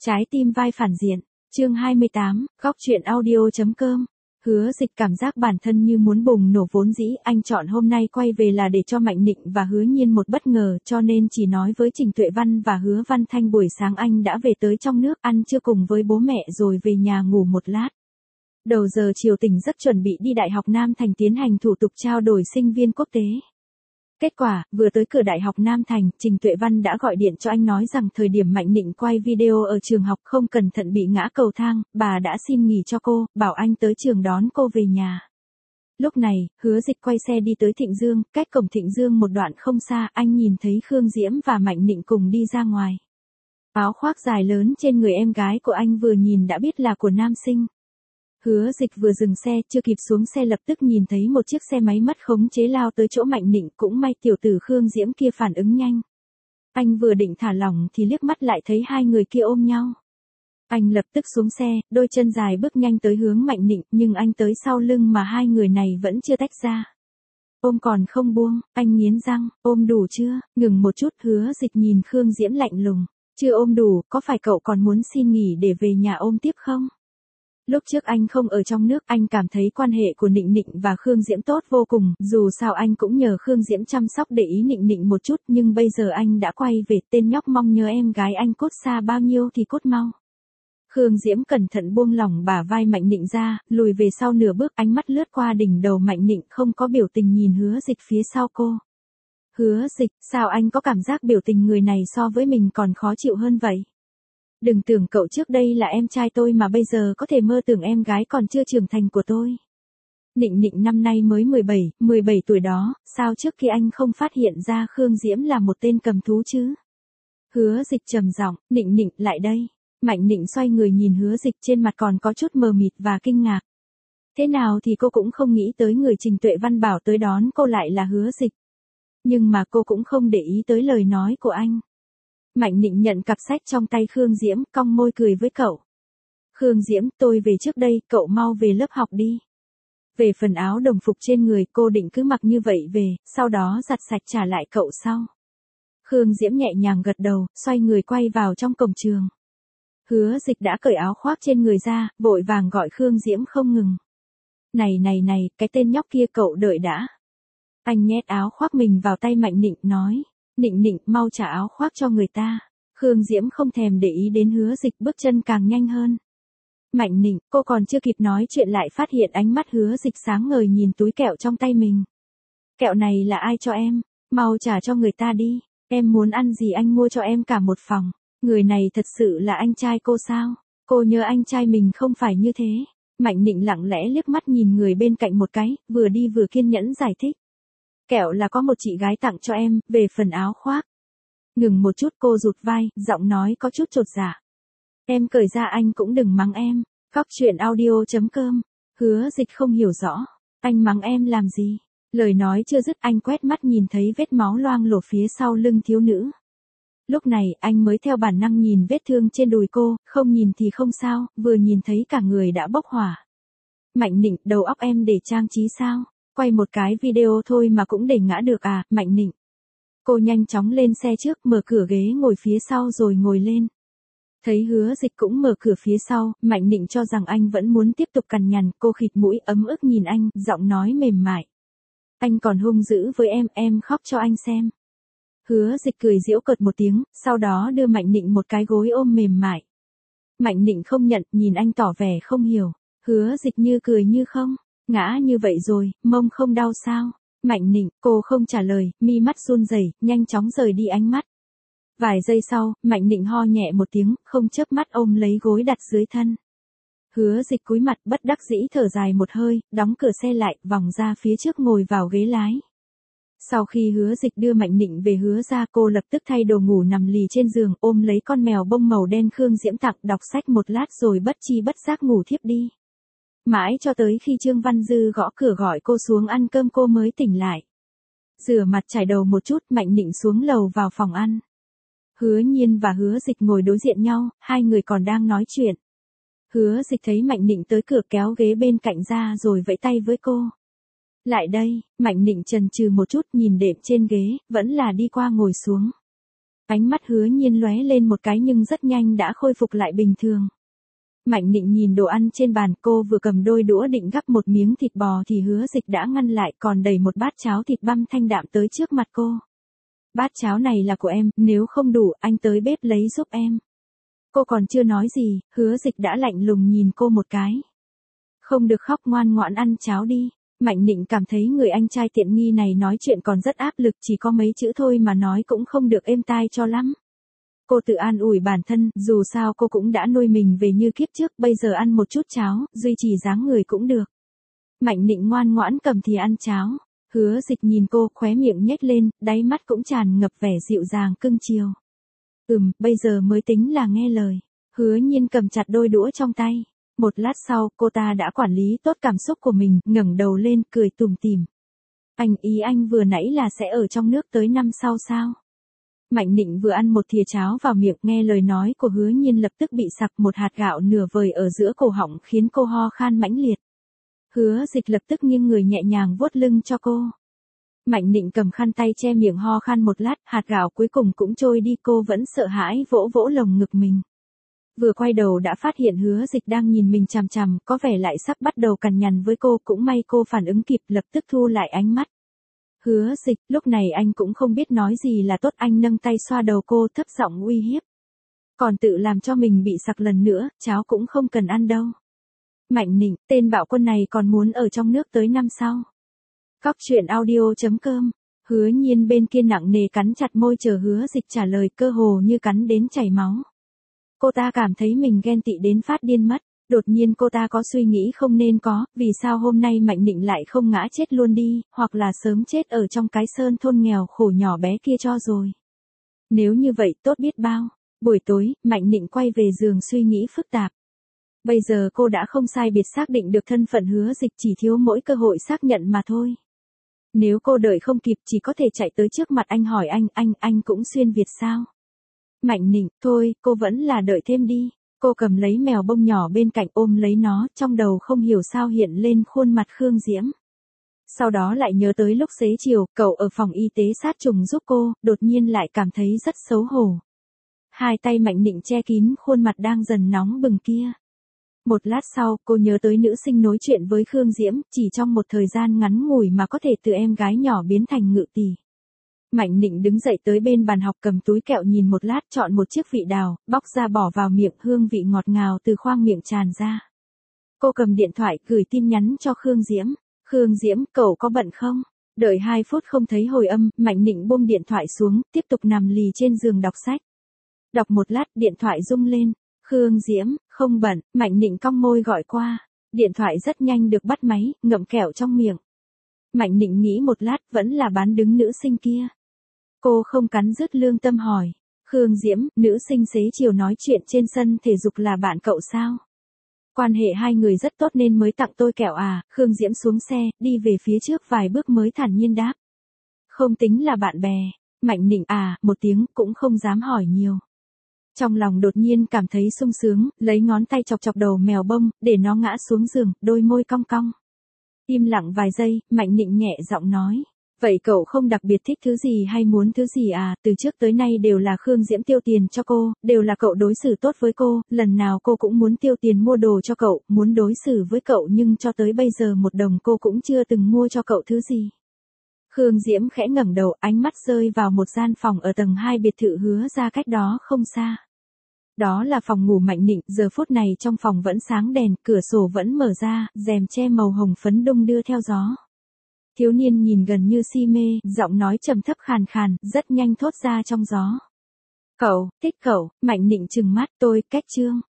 Trái tim vai phản diện, chương 28, góc truyện audio.com. Hứa Dịch cảm giác bản thân như muốn bùng nổ vốn dĩ, anh chọn hôm nay quay về là để cho Mạnh Nịnh và Hứa Nhiên một bất ngờ, cho nên chỉ nói với Trình Tuệ Văn và Hứa Văn Thanh buổi sáng anh đã về tới trong nước, ăn trưa cùng với bố mẹ rồi về nhà ngủ một lát. Đầu giờ chiều tỉnh giấc chuẩn bị đi Đại học Nam Thành tiến hành thủ tục trao đổi sinh viên quốc tế. Kết quả, vừa tới cửa Đại học Nam Thành, Trình Tuệ Văn đã gọi điện cho anh nói rằng thời điểm Mạnh Nịnh quay video ở trường học không cẩn thận bị ngã cầu thang, bà đã xin nghỉ cho cô, bảo anh tới trường đón cô về nhà. Lúc này, Hứa Dịch quay xe đi tới Thịnh Dương, cách cổng Thịnh Dương một đoạn không xa, anh nhìn thấy Khương Diễm và Mạnh Nịnh cùng đi ra ngoài. Áo khoác dài lớn trên người em gái của anh vừa nhìn đã biết là của nam sinh. Hứa Dịch vừa dừng xe, chưa kịp xuống xe lập tức nhìn thấy một chiếc xe máy mất khống chế lao tới chỗ Mạnh Nịnh, cũng may tiểu tử Khương Diễm kia phản ứng nhanh. Anh vừa định thả lỏng thì liếc mắt lại thấy hai người kia ôm nhau. Anh lập tức xuống xe, đôi chân dài bước nhanh tới hướng Mạnh Nịnh, nhưng anh tới sau lưng mà hai người này vẫn chưa tách ra. Ôm còn không buông, anh nghiến răng, ôm đủ chưa? Ngừng một chút, Hứa Dịch nhìn Khương Diễm lạnh lùng. Chưa ôm đủ, có phải cậu còn muốn xin nghỉ để về nhà ôm tiếp không? Lúc trước anh không ở trong nước, anh cảm thấy quan hệ của Nịnh Nịnh và Khương Diễm tốt vô cùng, dù sao anh cũng nhờ Khương Diễm chăm sóc để ý Nịnh Nịnh một chút, nhưng bây giờ anh đã quay về, tên nhóc mong nhớ em gái anh cốt xa bao nhiêu thì cốt mau. Khương Diễm cẩn thận buông lỏng bả vai Mạnh Nịnh ra, lùi về sau nửa bước, ánh mắt lướt qua đỉnh đầu Mạnh Nịnh, không có biểu tình nhìn Hứa Dịch phía sau cô. Hứa Dịch, sao anh có cảm giác biểu tình người này so với mình còn khó chịu hơn vậy? Đừng tưởng cậu trước đây là em trai tôi mà bây giờ có thể mơ tưởng em gái còn chưa trưởng thành của tôi. Nịnh Nịnh năm nay mới 17 tuổi đó, sao trước khi anh không phát hiện ra Khương Diễm là một tên cầm thú chứ? Hứa Dịch trầm giọng, Nịnh Nịnh lại đây. Mạnh Nịnh xoay người nhìn Hứa Dịch, trên mặt còn có chút mờ mịt và kinh ngạc. Thế nào thì cô cũng không nghĩ tới người Trình Tuệ Văn bảo tới đón cô lại là Hứa Dịch. Nhưng mà cô cũng không để ý tới lời nói của anh. Mạnh Nịnh nhận cặp sách trong tay Khương Diễm, cong môi cười với cậu. Khương Diễm, tôi về trước đây, cậu mau về lớp học đi. Về phần áo đồng phục trên người, cô định cứ mặc như vậy về, sau đó giặt sạch trả lại cậu sau. Khương Diễm nhẹ nhàng gật đầu, xoay người quay vào trong cổng trường. Hứa Dịch đã cởi áo khoác trên người ra, vội vàng gọi Khương Diễm không ngừng. Này, cái tên nhóc kia cậu đợi đã. Anh nhét áo khoác mình vào tay Mạnh Nịnh, nói. Nịnh Nịnh, mau trả áo khoác cho người ta. Khương Diễm không thèm để ý đến Hứa Dịch, bước chân càng nhanh hơn. Mạnh Nịnh, cô còn chưa kịp nói chuyện lại phát hiện ánh mắt Hứa Dịch sáng ngời nhìn túi kẹo trong tay mình. Kẹo này là ai cho em? Mau trả cho người ta đi. Em muốn ăn gì anh mua cho em cả một phòng. Người này thật sự là anh trai cô sao? Cô nhớ anh trai mình không phải như thế. Mạnh Nịnh lặng lẽ liếc mắt nhìn người bên cạnh một cái, vừa đi vừa kiên nhẫn giải thích. Kẹo là có một chị gái tặng cho em, về phần áo khoác. Ngừng một chút cô rụt vai, giọng nói có chút chột dạ. Em cởi ra anh cũng đừng mắng em. Góc truyện audio.com. Hứa Dịch không hiểu rõ. Anh mắng em làm gì? Lời nói chưa dứt anh quét mắt nhìn thấy vết máu loang lổ phía sau lưng thiếu nữ. Lúc này anh mới theo bản năng nhìn vết thương trên đùi cô, không nhìn thì không sao, vừa nhìn thấy cả người đã bốc hỏa. Mạnh Nịnh, đầu óc em để trang trí sao? Quay một cái video thôi mà cũng để ngã được à, Mạnh Nịnh. Cô nhanh chóng lên xe trước, mở cửa ghế ngồi phía sau rồi ngồi lên. Thấy Hứa Dịch cũng mở cửa phía sau, Mạnh Nịnh cho rằng anh vẫn muốn tiếp tục cằn nhằn, cô khịt mũi ấm ức nhìn anh, giọng nói mềm mại. Anh còn hung dữ với em khóc cho anh xem. Hứa Dịch cười giễu cợt một tiếng, sau đó đưa Mạnh Nịnh một cái gối ôm mềm mại. Mạnh Nịnh không nhận, nhìn anh tỏ vẻ không hiểu. Hứa Dịch như cười như không. Ngã như vậy rồi, mông không đau sao? Mạnh Nịnh, cô không trả lời, mi mắt run rẩy, nhanh chóng rời đi ánh mắt. Vài giây sau, Mạnh Nịnh ho nhẹ một tiếng, không chớp mắt ôm lấy gối đặt dưới thân. Hứa Dịch cúi mặt bất đắc dĩ thở dài một hơi, đóng cửa xe lại, vòng ra phía trước ngồi vào ghế lái. Sau khi Hứa Dịch đưa Mạnh Nịnh về Hứa ra, cô lập tức thay đồ ngủ nằm lì trên giường, ôm lấy con mèo bông màu đen Khương Diễm tặng, đọc sách một lát rồi bất chi bất giác ngủ thiếp đi. Mãi cho tới khi Trương Văn Dư gõ cửa gọi cô xuống ăn cơm cô mới tỉnh lại. Rửa mặt chải đầu một chút, Mạnh Nịnh xuống lầu vào phòng ăn. Hứa Nhiên và Hứa Dịch ngồi đối diện nhau, hai người còn đang nói chuyện. Hứa Dịch thấy Mạnh Nịnh tới cửa kéo ghế bên cạnh ra rồi vẫy tay với cô. Lại đây, Mạnh Nịnh chần chừ một chút nhìn đệm trên ghế, vẫn là đi qua ngồi xuống. Ánh mắt Hứa Nhiên lóe lên một cái nhưng rất nhanh đã khôi phục lại bình thường. Mạnh Nịnh nhìn đồ ăn trên bàn, cô vừa cầm đôi đũa định gắp một miếng thịt bò thì Hứa Dịch đã ngăn lại, còn đẩy một bát cháo thịt băm thanh đạm tới trước mặt cô. Bát cháo này là của em, nếu không đủ, anh tới bếp lấy giúp em. Cô còn chưa nói gì, Hứa Dịch đã lạnh lùng nhìn cô một cái. Không được khóc, ngoan ngoãn ăn cháo đi. Mạnh Nịnh cảm thấy người anh trai tiện nghi này nói chuyện còn rất áp lực, chỉ có mấy chữ thôi mà nói cũng không được êm tai cho lắm. Cô tự an ủi bản thân, dù sao cô cũng đã nuôi mình về như kiếp trước, bây giờ ăn một chút cháo, duy trì dáng người cũng được. Mạnh Nịnh ngoan ngoãn cầm thì ăn cháo. Hứa Dịch nhìn cô, khóe miệng nhếch lên, đáy mắt cũng tràn ngập vẻ dịu dàng cưng chiều. Bây giờ mới tính là nghe lời. Hứa Nhiên cầm chặt đôi đũa trong tay. Một lát sau, cô ta đã quản lý tốt cảm xúc của mình, ngẩng đầu lên, cười tủm tỉm. Anh vừa nãy là sẽ ở trong nước tới năm sau sao? Mạnh Nịnh vừa ăn một thìa cháo vào miệng, nghe lời nói của Hứa Nhiên lập tức bị sặc một hạt gạo nửa vời ở giữa cổ họng khiến cô ho khan mãnh liệt. Hứa Dịch lập tức nghiêng người nhẹ nhàng vuốt lưng cho cô. Mạnh Nịnh cầm khăn tay che miệng ho khan một lát, hạt gạo cuối cùng cũng trôi đi, cô vẫn sợ hãi vỗ vỗ lồng ngực mình. Vừa quay đầu đã phát hiện Hứa Dịch đang nhìn mình chằm chằm, có vẻ lại sắp bắt đầu cằn nhằn với cô, cũng may cô phản ứng kịp, lập tức thu lại ánh mắt. Hứa Dịch, lúc này anh cũng không biết nói gì là tốt, anh nâng tay xoa đầu cô, thấp giọng uy hiếp. Còn tự làm cho mình bị sặc lần nữa, cháo cũng không cần ăn đâu. Mạnh Nịnh, tên bạo quân này còn muốn ở trong nước tới năm sau. Cóc truyện audio.com. Hứa Nhiên bên kia nặng nề cắn chặt môi chờ Hứa Dịch trả lời, cơ hồ như cắn đến chảy máu. Cô ta cảm thấy mình ghen tị đến phát điên mất. Đột nhiên cô ta có suy nghĩ không nên có, vì sao hôm nay Mạnh Nịnh lại không ngã chết luôn đi, hoặc là sớm chết ở trong cái sơn thôn nghèo khổ nhỏ bé kia cho rồi. Nếu như vậy tốt biết bao. Buổi tối, Mạnh Nịnh quay về giường suy nghĩ phức tạp. Bây giờ cô đã không sai biệt xác định được thân phận Hứa Dịch, chỉ thiếu mỗi cơ hội xác nhận mà thôi. Nếu cô đợi không kịp chỉ có thể chạy tới trước mặt anh hỏi anh cũng xuyên Việt sao? Mạnh Nịnh, thôi, cô vẫn là đợi thêm đi. Cô cầm lấy mèo bông nhỏ bên cạnh ôm lấy nó, trong đầu không hiểu sao hiện lên khuôn mặt Khương Diễm. Sau đó lại nhớ tới lúc xế chiều, cậu ở phòng y tế sát trùng giúp cô, đột nhiên lại cảm thấy rất xấu hổ. Hai tay Mạnh Nịnh che kín khuôn mặt đang dần nóng bừng kia. Một lát sau, cô nhớ tới nữ sinh nói chuyện với Khương Diễm, chỉ trong một thời gian ngắn ngủi mà có thể từ em gái nhỏ biến thành ngự tỷ. Mạnh Nịnh đứng dậy tới bên bàn học cầm túi kẹo nhìn một lát, chọn một chiếc vị đào, bóc ra bỏ vào miệng, hương vị ngọt ngào từ khoang miệng tràn ra. Cô cầm điện thoại gửi tin nhắn cho Khương Diễm. Khương Diễm, cậu có bận không? Đợi 2 phút không thấy hồi âm, Mạnh Nịnh buông điện thoại xuống, tiếp tục nằm lì trên giường đọc sách. Đọc một lát, điện thoại rung lên. Khương Diễm, không bận, Mạnh Nịnh cong môi gọi qua. Điện thoại rất nhanh được bắt máy, ngậm kẹo trong miệng. Mạnh Nịnh nghĩ một lát, vẫn là bán đứng nữ sinh kia. Cô không cắn rứt lương tâm hỏi. Khương Diễm, nữ sinh xế chiều nói chuyện trên sân thể dục là bạn cậu sao? Quan hệ hai người rất tốt nên mới tặng tôi kẹo à? Khương Diễm xuống xe, đi về phía trước vài bước mới thản nhiên đáp. Không tính là bạn bè. Mạnh Nịnh một tiếng, cũng không dám hỏi nhiều. Trong lòng đột nhiên cảm thấy sung sướng, lấy ngón tay chọc chọc đầu mèo bông, để nó ngã xuống giường, đôi môi cong cong. Im lặng vài giây, Mạnh Nịnh nhẹ giọng nói. Vậy cậu không đặc biệt thích thứ gì hay muốn thứ gì à? Từ trước tới nay đều là Khương Diễm tiêu tiền cho cô, đều là cậu đối xử tốt với cô, lần nào cô cũng muốn tiêu tiền mua đồ cho cậu, muốn đối xử với cậu, nhưng cho tới bây giờ một đồng cô cũng chưa từng mua cho cậu thứ gì. Khương Diễm khẽ ngẩng đầu, ánh mắt rơi vào một gian phòng ở tầng 2 biệt thự Hứa ra cách đó không xa. Đó là phòng ngủ Mạnh Nịnh, giờ phút này trong phòng vẫn sáng đèn, cửa sổ vẫn mở ra, rèm che màu hồng phấn đung đưa theo gió. Thiếu niên nhìn gần như si mê, giọng nói trầm thấp khàn khàn, rất nhanh thốt ra trong gió. Cậu, thích cậu. Mạnh Nịnh trừng mắt, tôi, cách chương.